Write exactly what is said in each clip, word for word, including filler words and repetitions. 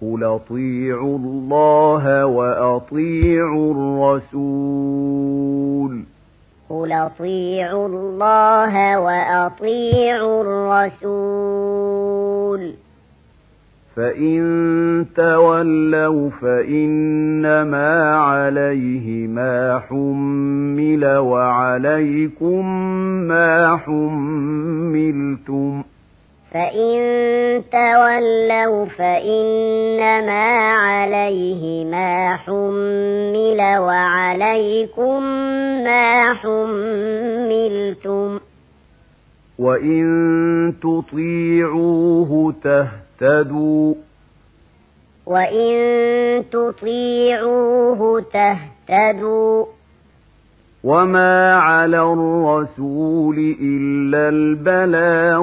قُلْ أَطِيعُوا اللَّهَ وَأَطِيعُوا الرَّسُولَ قُلْ أَطِيعُوا اللَّهَ وَأَطِيعُوا الرَّسُولَ فَإِن تَوَلَّوْا فَإِنَّمَا عَلَيْهِ مَا حُمِّلَ وَعَلَيْكُمْ مَا حُمِّلْتُمْ فَإِن تَوَلَّوْا فَإِنَّمَا عَلَيْهِ مَا حُمِّلَ وَعَلَيْكُمْ مَا حُمِّلْتُمْ وَإِن تُطِيعُوهُ تَهْتَدُوا وَإِن تُطِيعُوهُ تَهْتَدُوا وَمَا عَلَى الرَّسُولِ إِلَّا الْبَلَاغُ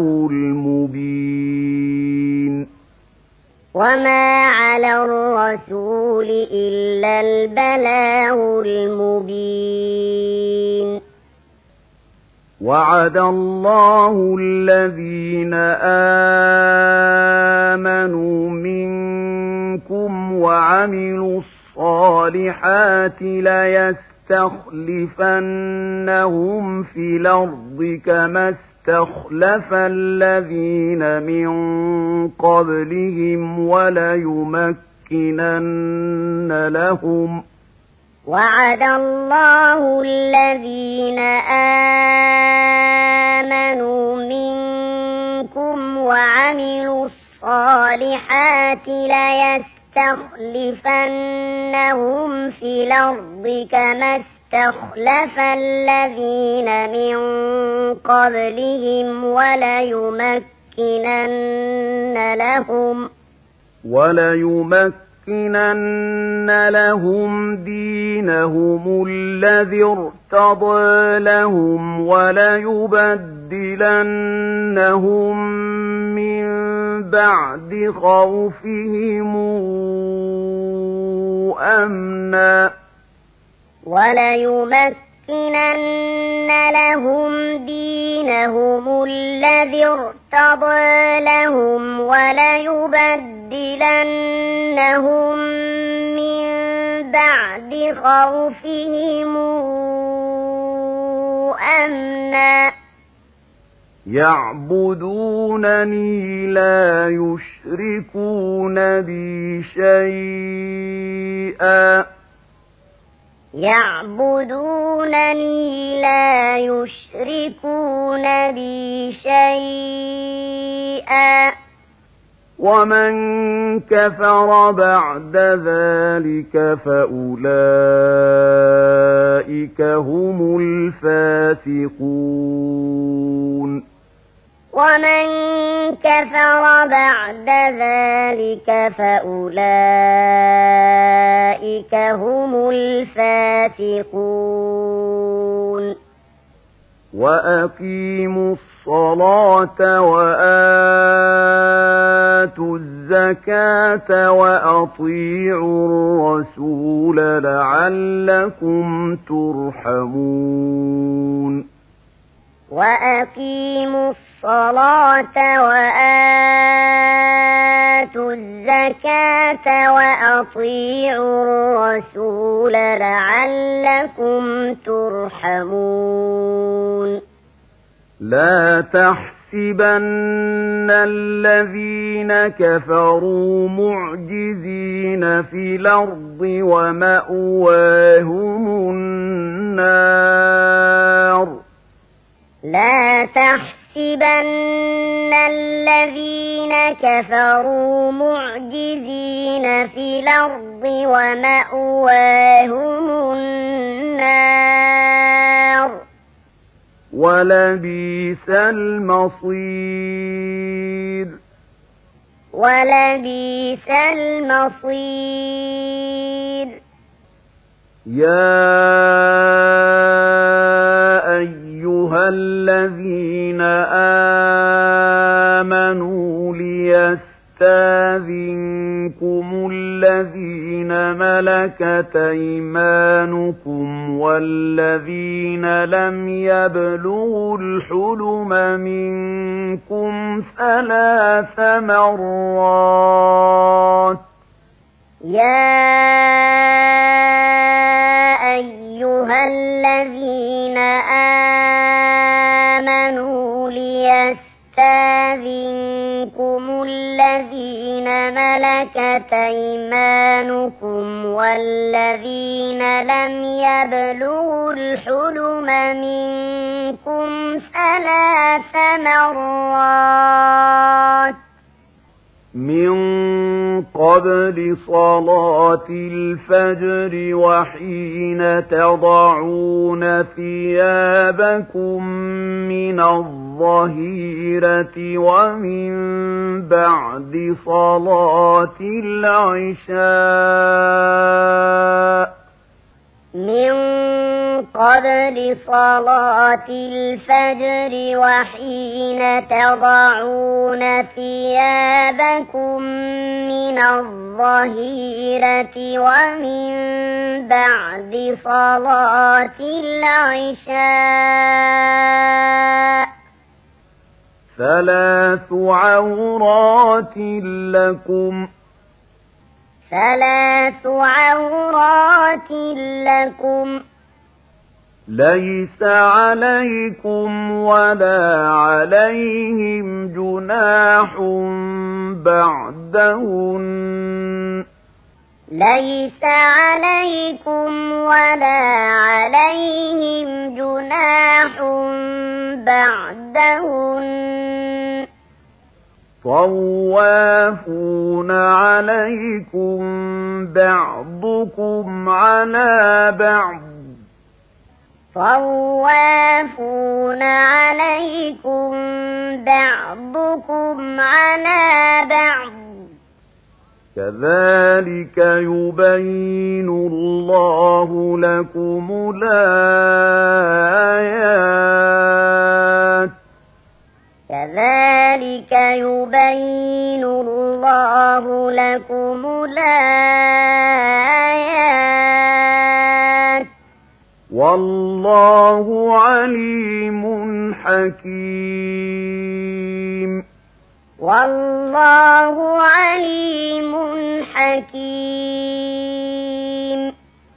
الْمُبِينُ وَمَا عَلَى الرَّسُولِ إِلَّا الْبَلَاغُ الْمُبِينُ وَعَدَ اللَّهُ الَّذِينَ آمَنُوا مِنكُمْ وَعَمِلُوا الصَّالِحَاتِ لَيَسْتَخْلِفَنَّهُمْ فِي الْأَرْضِ كَمَا اسْتَخْلَفَ الَّذِينَ مِن قَبْلِهِمْ وَلَيُمَكِّنَنَّ لَهُمْ وَعَدَ اللَّهُ الَّذِينَ آمَنُوا مِنكُمْ وَعَمِلُوا الصَّالِحَاتِ لَيَسْتَخْلِفَنَّهُمْ فِي الْأَرْضِ كَمَا اسْتَخْلَفَ الَّذِينَ مِن قَبْلِهِمْ وَلَيُمَكِّنَنَّ لَهُمْ وَلَيُمَكِّنَنَّ لَهُمْ دِينَهُمُ الَّذِي ارْتَضَىٰ لَهُمْ وَلَيُبَدِّلَنَّهُم مِّن بَعْدِ خَوْفِهِمْ أَمْنًا وَلَيُمَكِّنَنَّ لَهُمْ دِينَهُمُ الَّذِي ارْتَضَىٰ لَهُمْ وَلَيُبَدِّلَنَّهُم مِّن بَعْدِ خَوْفِهِمْ أَمْنًا يَعْبُدُونَنِي لَا يُشْرِكُونَ بِي شَيْئًا يَعْبُدُونَنِي لَا يُشْرِكُونَ بِي شَيْئًا وَمَن كَفَرَ بَعْدَ ذَلِكَ فَأُولَٰئِكَ هُمُ الْفَاسِقُونَ وَمَن كَفَرَ بَعْدَ ذَلِكَ فَأُولَٰئِكَ هُمُ الْفَاسِقُونَ وَأَقِيمُوا الصَّلَاةَ وَآتُوا الزَّكَاةَ وَأَطِيعُوا الرَّسُولَ لَعَلَّكُمْ تُرْحَمُونَ وَأَقِيمُوا الصَّلَاةَ وَآتُوا الزَّكَاةَ وَأَطِيعُوا الرَّسُولَ لَعَلَّكُمْ تُرْحَمُونَ لَا تَحْسَبَنَّ الَّذِينَ كَفَرُوا مُعْجِزِينَ فِي الْأَرْضِ وَمَأْوَاهُمُ النَّارُ لَا تَحْسَبَنَّ الَّذِينَ كَفَرُوا مُعْجِزِينَ فِي الْأَرْضِ وَمَأْوَاهُمُ النَّارُ وَلَبِئْسَ الْمَصِيرُ وَلَبِئْسَ الْمَصِيرُ يَا أَيُّهَا الَّذِينَ آمَنُوا لِيَسْتَأْذِنكُمُ الَّذِينَ مَلَكَتْ أَيْمَانُكُمْ وَالَّذِينَ لَمْ يَبْلُغُوا الْحُلُمَ مِنكُمْ ثَلَاثَ مَرَّاتٍ يا أيها الذين آمنوا ليستاذنكم الذين ملكت أيمانكم والذين لم يبلغوا الحلم منكم ثلاث مرات من قبل صلاة الفجر وحين تضعون ثيابكم من الظهيرة ومن بعد صلاة العشاء من قبل صلاة الفجر وحين تضعون ثيابكم من الظهيرة ومن بعد صلاة العشاء ثلاث عورات لكم ثلاث عورات لكم ليس عليكم ولا عليهم جناح بعدهن ليس عليكم ولا عليهم جناح بعدهن طوافون عليكم بعضكم على بعض طوافون عليكم بعضكم على بعض كذلك يبين الله لكم الآيات كذلك يبين الله لكم الآيات والله عليم حكيم والله عليم حكيم